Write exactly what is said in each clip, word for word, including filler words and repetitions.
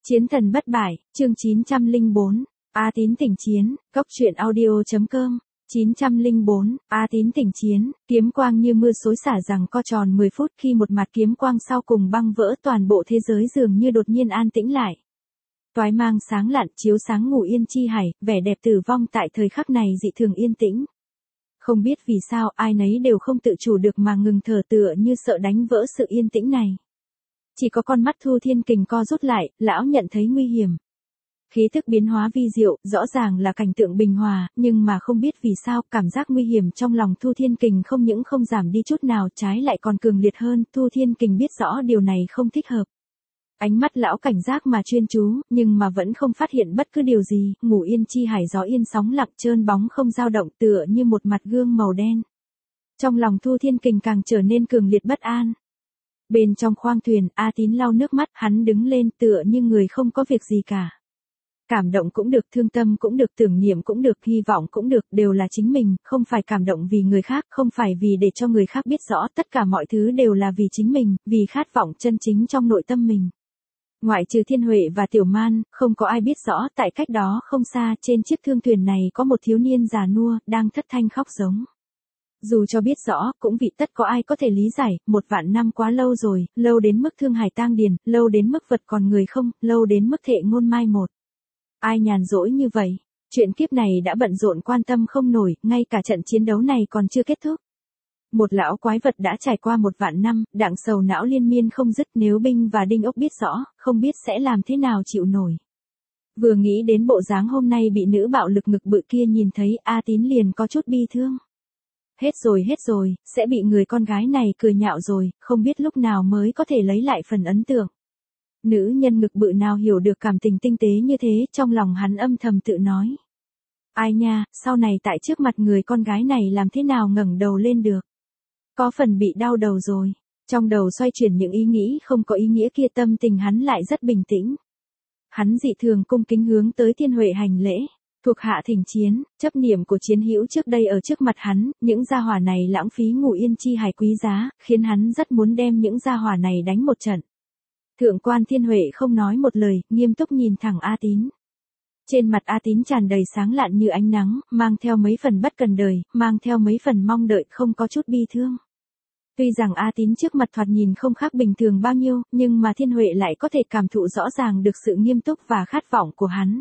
Chiến thần bất bại, chương chín trăm lẻ bốn, A Tín tỉnh chiến, cốc truyện audio.com, chín trăm lẻ bốn, A Tín tỉnh chiến, kiếm quang như mưa xối xả rằng co tròn mười phút khi một mặt kiếm quang sau cùng băng vỡ toàn bộ thế giới dường như đột nhiên an tĩnh lại. Toái mang sáng lạn chiếu sáng ngủ yên chi hải, vẻ đẹp tử vong tại thời khắc này dị thường yên tĩnh. Không biết vì sao ai nấy đều không tự chủ được mà ngừng thở tựa như sợ đánh vỡ sự yên tĩnh này. Chỉ có con mắt Thu Thiên Kình co rút lại, lão nhận thấy nguy hiểm. Khí thức biến hóa vi diệu, rõ ràng là cảnh tượng bình hòa, nhưng mà không biết vì sao, cảm giác nguy hiểm trong lòng Thu Thiên Kình không những không giảm đi chút nào, trái lại còn cường liệt hơn. Thu Thiên Kình biết rõ điều này không thích hợp. Ánh mắt lão cảnh giác mà chuyên chú, nhưng mà vẫn không phát hiện bất cứ điều gì, ngủ yên chi hải gió yên sóng lặng trơn bóng không dao động tựa như một mặt gương màu đen. Trong lòng Thu Thiên Kình càng trở nên cường liệt bất an. Bên trong khoang thuyền, A Tín lau nước mắt, hắn đứng lên tựa như người không có việc gì cả. Cảm động cũng được, thương tâm cũng được, tưởng niệm cũng được, hy vọng cũng được, đều là chính mình, không phải cảm động vì người khác, không phải vì để cho người khác biết rõ, tất cả mọi thứ đều là vì chính mình, vì khát vọng chân chính trong nội tâm mình. Ngoại trừ Thiên Huệ và Tiểu Man, không có ai biết rõ, tại cách đó không xa, trên chiếc thương thuyền này có một thiếu niên già nua, đang thất thanh khóc giống. Dù cho biết rõ, cũng vì tất có ai có thể lý giải, một vạn năm quá lâu rồi, lâu đến mức thương hải tang điền, lâu đến mức vật còn người không, lâu đến mức thệ ngôn mai một. Ai nhàn rỗi như vậy, chuyện kiếp này đã bận rộn quan tâm không nổi, ngay cả trận chiến đấu này còn chưa kết thúc. Một lão quái vật đã trải qua một vạn năm, đặng sầu não liên miên không dứt, nếu Binh và Đinh Ốc biết rõ, không biết sẽ làm thế nào chịu nổi. Vừa nghĩ đến bộ dáng hôm nay bị nữ bạo lực ngực bự kia nhìn thấy, A Tín liền có chút bi thương. Hết rồi hết rồi, sẽ bị người con gái này cười nhạo rồi, không biết lúc nào mới có thể lấy lại phần ấn tượng. Nữ nhân ngực bự nào hiểu được cảm tình tinh tế như thế, trong lòng hắn âm thầm tự nói. Ai nha, sau này tại trước mặt người con gái này làm thế nào ngẩng đầu lên được. Có phần bị đau đầu rồi, trong đầu xoay chuyển những ý nghĩ không có ý nghĩa kia, tâm tình hắn lại rất bình tĩnh. Hắn dị thường cung kính hướng tới Thiên Huệ hành lễ. Thuộc hạ thỉnh chiến, chấp niệm của chiến hữu trước đây ở trước mặt hắn, những gia hỏa này lãng phí ngủ yên chi hải quý giá, khiến hắn rất muốn đem những gia hỏa này đánh một trận. Thượng quan Thiên Huệ không nói một lời, nghiêm túc nhìn thẳng A Tín. Trên mặt A Tín tràn đầy sáng lạn như ánh nắng, mang theo mấy phần bất cần đời, mang theo mấy phần mong đợi, không có chút bi thương. Tuy rằng A Tín trước mặt thoạt nhìn không khác bình thường bao nhiêu, nhưng mà Thiên Huệ lại có thể cảm thụ rõ ràng được sự nghiêm túc và khát vọng của hắn.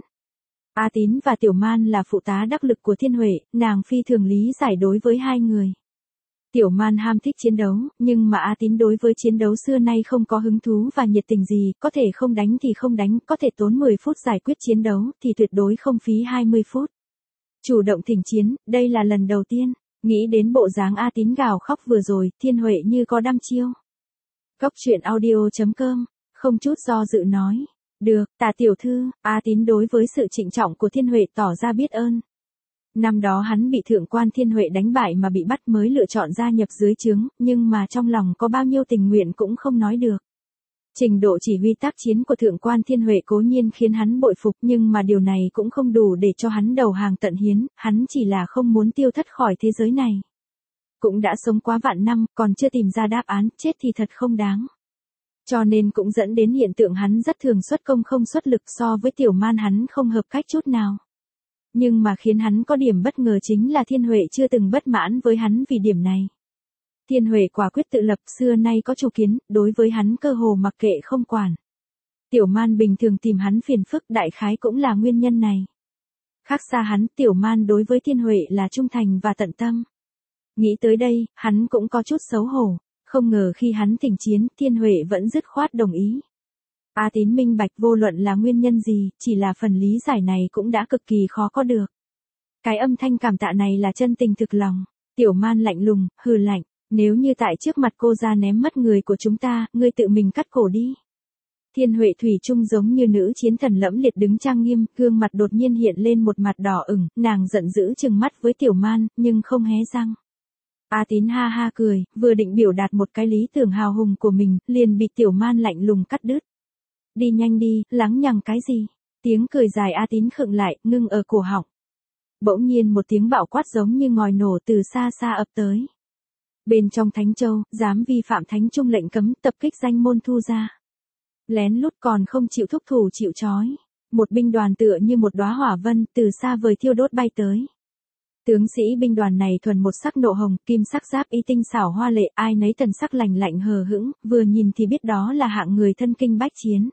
A Tín và Tiểu Man là phụ tá đắc lực của Thiên Huệ, nàng phi thường lý giải đối với hai người. Tiểu Man ham thích chiến đấu, nhưng mà A Tín đối với chiến đấu xưa nay không có hứng thú và nhiệt tình gì, có thể không đánh thì không đánh, có thể tốn mười phút giải quyết chiến đấu, thì tuyệt đối không phí hai mươi phút. Chủ động thỉnh chiến, đây là lần đầu tiên, nghĩ đến bộ dáng A Tín gào khóc vừa rồi, Thiên Huệ như có đăm chiêu. Cốc truyện audio.com, không chút do dự nói. Được, Tả tiểu thư, A Tín đối với sự trịnh trọng của Thiên Huệ tỏ ra biết ơn. Năm đó hắn bị thượng quan Thiên Huệ đánh bại mà bị bắt mới lựa chọn gia nhập dưới trướng, nhưng mà trong lòng có bao nhiêu tình nguyện cũng không nói được. Trình độ chỉ huy tác chiến của thượng quan Thiên Huệ cố nhiên khiến hắn bội phục, nhưng mà điều này cũng không đủ để cho hắn đầu hàng tận hiến, hắn chỉ là không muốn tiêu thất khỏi thế giới này. Cũng đã sống quá vạn năm, còn chưa tìm ra đáp án, chết thì thật không đáng. Cho nên cũng dẫn đến hiện tượng hắn rất thường xuất công không xuất lực, so với Tiểu Man hắn không hợp cách chút nào. Nhưng mà khiến hắn có điểm bất ngờ chính là Thiên Huệ chưa từng bất mãn với hắn vì điểm này. Thiên Huệ quả quyết tự lập, xưa nay có chủ kiến, đối với hắn cơ hồ mặc kệ không quản. Tiểu Man bình thường tìm hắn phiền phức, đại khái cũng là nguyên nhân này. Khác xa hắn, Tiểu Man đối với Thiên Huệ là trung thành và tận tâm. Nghĩ tới đây, hắn cũng có chút xấu hổ. Không ngờ khi hắn thỉnh chiến, Thiên Huệ vẫn dứt khoát đồng ý. A Tín minh bạch vô luận là nguyên nhân gì, chỉ là phần lý giải này cũng đã cực kỳ khó có được. Cái âm thanh cảm tạ này là chân tình thực lòng. Tiểu Man lạnh lùng, hừ lạnh, nếu như tại trước mặt cô ra ném mất người của chúng ta, ngươi tự mình cắt cổ đi. Thiên Huệ thủy chung giống như nữ chiến thần lẫm liệt đứng trang nghiêm, gương mặt đột nhiên hiện lên một mặt đỏ ửng, nàng giận dữ trừng mắt với Tiểu Man, nhưng không hé răng. A Tín ha ha cười, vừa định biểu đạt một cái lý tưởng hào hùng của mình, liền bị Tiểu Man lạnh lùng cắt đứt. Đi nhanh đi, lắng nhằng cái gì? Tiếng cười dài A Tín khựng lại, ngưng ở cổ họng. Bỗng nhiên một tiếng bạo quát giống như ngòi nổ từ xa xa ập tới. Bên trong Thánh Châu, dám vi phạm Thánh Trung lệnh cấm, tập kích danh môn thu ra. Lén lút còn không chịu thúc thủ chịu trói. Một binh đoàn tựa như một đóa hỏa vân từ xa vời thiêu đốt bay tới. Tướng sĩ binh đoàn này thuần một sắc nộ hồng, kim sắc giáp y tinh xảo hoa lệ, ai nấy thần sắc lành lạnh hờ hững, vừa nhìn thì biết đó là hạng người thân kinh bách chiến.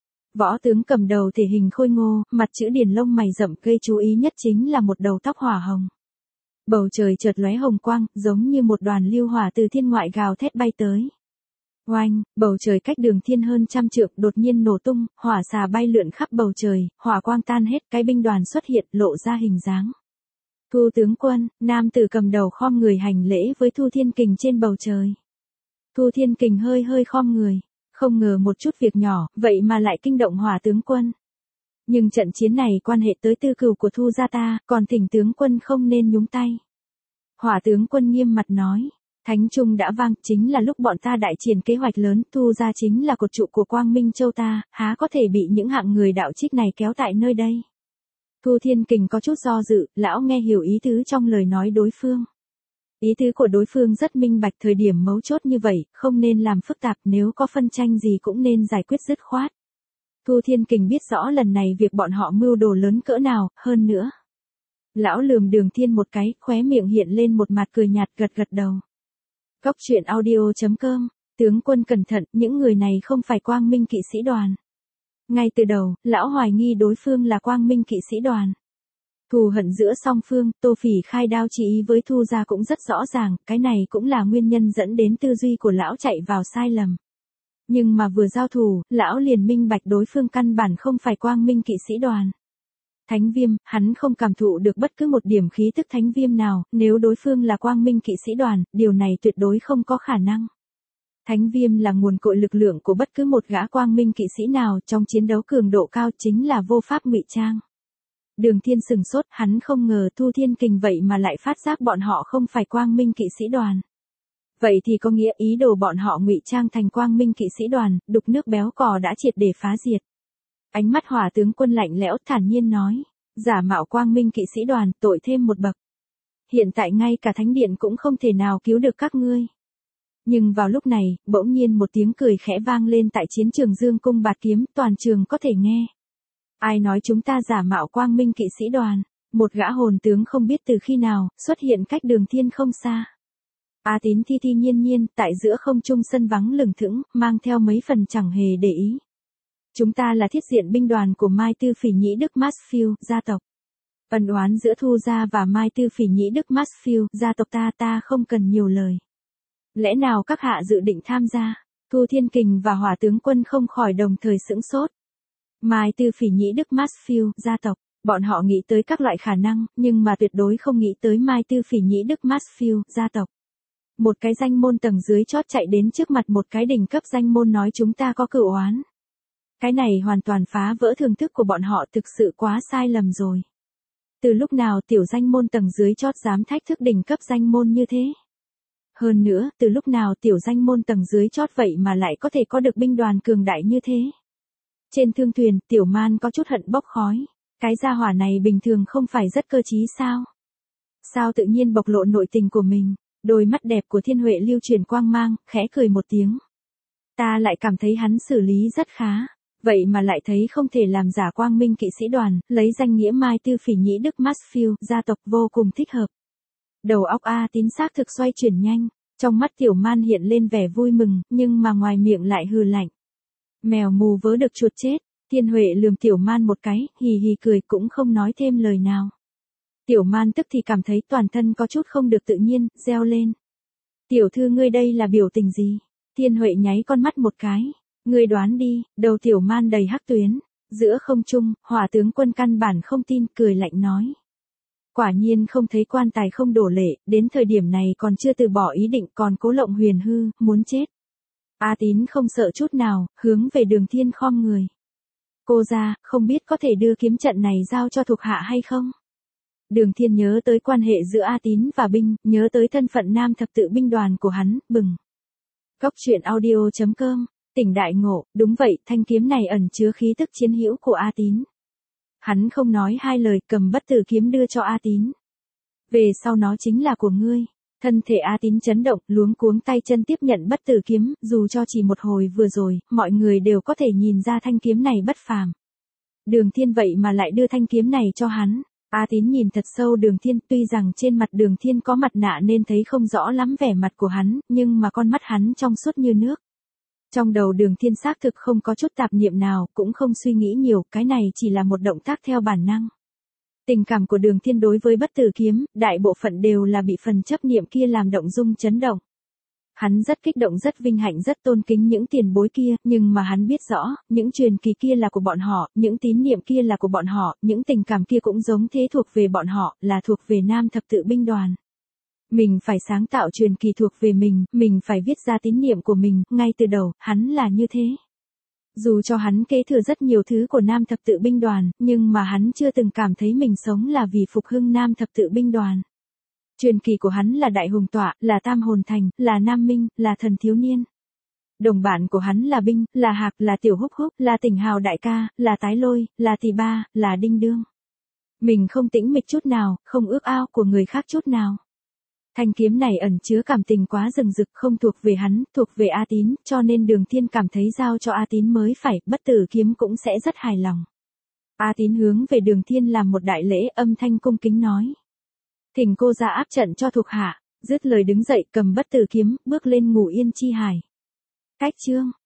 Võ tướng cầm đầu thể hình khôi ngô, mặt chữ điển lông mày rậm, gây chú ý nhất chính là một đầu tóc hỏa hồng. Bầu trời chợt lóe hồng quang, giống như một đoàn lưu hỏa từ thiên ngoại gào thét bay tới. Oanh, bầu trời cách Đường Thiên hơn trăm trượng đột nhiên nổ tung, hỏa xà bay lượn khắp bầu trời, hỏa quang tan hết, cái binh đoàn xuất hiện, lộ ra hình dáng. Thu tướng quân, nam tử cầm đầu khom người hành lễ với Thu Thiên Kình trên bầu trời. Thu Thiên Kình hơi hơi khom người, không ngờ một chút việc nhỏ, vậy mà lại kinh động Hỏa tướng quân. Nhưng trận chiến này quan hệ tới tư cửu của Thu gia ta, còn thỉnh tướng quân không nên nhúng tay. Hỏa tướng quân nghiêm mặt nói, Thánh Trung đã vang, chính là lúc bọn ta đại triển kế hoạch lớn, Thu gia chính là cột trụ của Quang Minh Châu ta, há có thể bị những hạng người đạo trích này kéo tại nơi đây. Thu Thiên Kình có chút do dự, lão nghe hiểu ý tứ trong lời nói đối phương. Ý tứ của đối phương rất minh bạch, thời điểm mấu chốt như vậy, không nên làm phức tạp, nếu có phân tranh gì cũng nên giải quyết dứt khoát. Thu Thiên Kình biết rõ lần này việc bọn họ mưu đồ lớn cỡ nào, hơn nữa. Lão lườm Đường Thiên một cái, khóe miệng hiện lên một mặt cười nhạt, gật gật đầu. Cốc truyện audio chấm com, tướng quân cẩn thận, những người này không phải Quang Minh kỵ sĩ đoàn. Ngay từ đầu, lão hoài nghi đối phương là Quang Minh kỵ sĩ đoàn. Thù hận giữa song phương, Tô Phỉ khai đao chỉ ý với Thu gia cũng rất rõ ràng, cái này cũng là nguyên nhân dẫn đến tư duy của lão chạy vào sai lầm. Nhưng mà vừa giao thủ, lão liền minh bạch đối phương căn bản không phải Quang Minh kỵ sĩ đoàn. Thánh Viêm, hắn không cảm thụ được bất cứ một điểm khí tức Thánh Viêm nào, nếu đối phương là Quang Minh kỵ sĩ đoàn, điều này tuyệt đối không có khả năng. Thánh Viêm là nguồn cội lực lượng của bất cứ một gã Quang Minh kỵ sĩ nào, trong chiến đấu cường độ cao chính là vô pháp ngụy trang. Đường Thiên sừng sốt, hắn không ngờ Thu Thiên Kình vậy mà lại phát giác bọn họ không phải Quang Minh kỵ sĩ đoàn. Vậy thì có nghĩa ý đồ bọn họ ngụy trang thành Quang Minh kỵ sĩ đoàn, đục nước béo cò đã triệt để phá diệt. Ánh mắt Hỏa tướng quân lạnh lẽo thản nhiên nói, giả mạo Quang Minh kỵ sĩ đoàn, tội thêm một bậc. Hiện tại ngay cả thánh điện cũng không thể nào cứu được các ngươi. Nhưng vào lúc này, bỗng nhiên một tiếng cười khẽ vang lên tại chiến trường Dương Cung Bạt Kiếm, toàn trường có thể nghe. Ai nói chúng ta giả mạo Quang Minh kỵ sĩ đoàn? Một gã hồn tướng không biết từ khi nào, xuất hiện cách Đường Thiên không xa. A Tín thi thi nhiên nhiên, tại giữa không trung sân vắng lừng thững, mang theo mấy phần chẳng hề để ý. Chúng ta là thiết diện binh đoàn của Mai Tư Phỉ Nhĩ Đức Mansfield, gia tộc. Ân oán giữa Thu gia và Mai Tư Phỉ Nhĩ Đức Mansfield, gia tộc ta ta không cần nhiều lời. Lẽ nào các hạ dự định tham gia? Thu Thiên Kình và Hỏa tướng quân không khỏi đồng thời sững sốt. Mai Tư Phỉ Nhĩ Đức Mansfield, gia tộc, bọn họ nghĩ tới các loại khả năng, nhưng mà tuyệt đối không nghĩ tới Mai Tư Phỉ Nhĩ Đức Mansfield, gia tộc. Một cái danh môn tầng dưới chót chạy đến trước mặt một cái đỉnh cấp danh môn nói chúng ta có cửu oán. Cái này hoàn toàn phá vỡ thưởng thức của bọn họ, thực sự quá sai lầm rồi. Từ lúc nào tiểu danh môn tầng dưới chót dám thách thức đỉnh cấp danh môn như thế? Hơn nữa, từ lúc nào tiểu danh môn tầng dưới chót vậy mà lại có thể có được binh đoàn cường đại như thế? Trên thương thuyền, Tiểu Man có chút hận bốc khói. Cái gia hỏa này bình thường không phải rất cơ trí sao? Sao tự nhiên bộc lộ nội tình của mình? Đôi mắt đẹp của Thiên Huệ lưu truyền quang mang, khẽ cười một tiếng. Ta lại cảm thấy hắn xử lý rất khá. Vậy mà lại thấy không thể làm giả Quang Minh kỵ sĩ đoàn, lấy danh nghĩa Mai Tư Phỉ Nhĩ Đức Mansfield, gia tộc vô cùng thích hợp. Đầu óc A Tín xác thực xoay chuyển nhanh, trong mắt Tiểu Man hiện lên vẻ vui mừng, nhưng mà ngoài miệng lại hừ lạnh. Mèo mù vớ được chuột chết, Thiên Huệ lườm Tiểu Man một cái, hì hì cười cũng không nói thêm lời nào. Tiểu Man tức thì cảm thấy toàn thân có chút không được tự nhiên, reo lên. Tiểu thư ngươi đây là biểu tình gì? Thiên Huệ nháy con mắt một cái. Ngươi đoán đi, đầu Tiểu Man đầy hắc tuyến. Giữa không trung, Hỏa tướng quân căn bản không tin, cười lạnh nói. Quả nhiên không thấy quan tài không đổ lệ, đến thời điểm này còn chưa từ bỏ ý định, còn cố lộng huyền hư, muốn chết. A Tín không sợ chút nào, hướng về Đường Thiên khom người. Cô ra, không biết có thể đưa kiếm trận này giao cho thuộc hạ hay không? Đường Thiên nhớ tới quan hệ giữa A Tín và binh, nhớ tới thân phận nam thập tự binh đoàn của hắn, bừng. Cốc truyện audio chấm com, tỉnh đại ngộ, đúng vậy, thanh kiếm này ẩn chứa khí tức chiến hữu của A Tín. Hắn không nói hai lời, cầm bất tử kiếm đưa cho A Tín. Về sau nó chính là của ngươi. Thân thể A Tín chấn động, luống cuống tay chân tiếp nhận bất tử kiếm, dù cho chỉ một hồi vừa rồi, mọi người đều có thể nhìn ra thanh kiếm này bất phàm. Đường Thiên vậy mà lại đưa thanh kiếm này cho hắn. A Tín nhìn thật sâu Đường Thiên, tuy rằng trên mặt Đường Thiên có mặt nạ nên thấy không rõ lắm vẻ mặt của hắn, nhưng mà con mắt hắn trong suốt như nước. Trong đầu Đường Thiên xác thực không có chút tạp niệm nào, cũng không suy nghĩ nhiều, cái này chỉ là một động tác theo bản năng. Tình cảm của Đường Thiên đối với bất tử kiếm, đại bộ phận đều là bị phần chấp niệm kia làm động dung chấn động. Hắn rất kích động, rất vinh hạnh, rất tôn kính những tiền bối kia, nhưng mà hắn biết rõ, những truyền kỳ kia là của bọn họ, những tín niệm kia là của bọn họ, những tình cảm kia cũng giống thế thuộc về bọn họ, là thuộc về Nam Thập Tự Binh Đoàn. Mình phải sáng tạo truyền kỳ thuộc về mình, mình phải viết ra tín niệm của mình, ngay từ đầu, hắn là như thế. Dù cho hắn kế thừa rất nhiều thứ của Nam Thập Tự Binh Đoàn, nhưng mà hắn chưa từng cảm thấy mình sống là vì phục hưng Nam Thập Tự Binh Đoàn. Truyền kỳ của hắn là Đại Hùng Tọa, là Tam Hồn Thành, là Nam Minh, là Thần Thiếu Niên. Đồng bạn của hắn là Binh, là Hạc, là Tiểu Húc Húc, là Tỉnh Hào Đại Ca, là Tái Lôi, là Tỳ Ba, là Đinh Đương. Mình không tĩnh mịch chút nào, không ước ao của người khác chút nào. Thanh kiếm này ẩn chứa cảm tình quá rừng rực, không thuộc về hắn, thuộc về A Tín, cho nên Đường Thiên cảm thấy giao cho A Tín mới phải, bất tử kiếm cũng sẽ rất hài lòng. A Tín hướng về Đường Thiên làm một đại lễ, âm thanh cung kính nói. Thỉnh cô ra áp trận cho thuộc hạ, dứt lời đứng dậy cầm bất tử kiếm, bước lên Ngũ Yên Chi Hải. Cách chương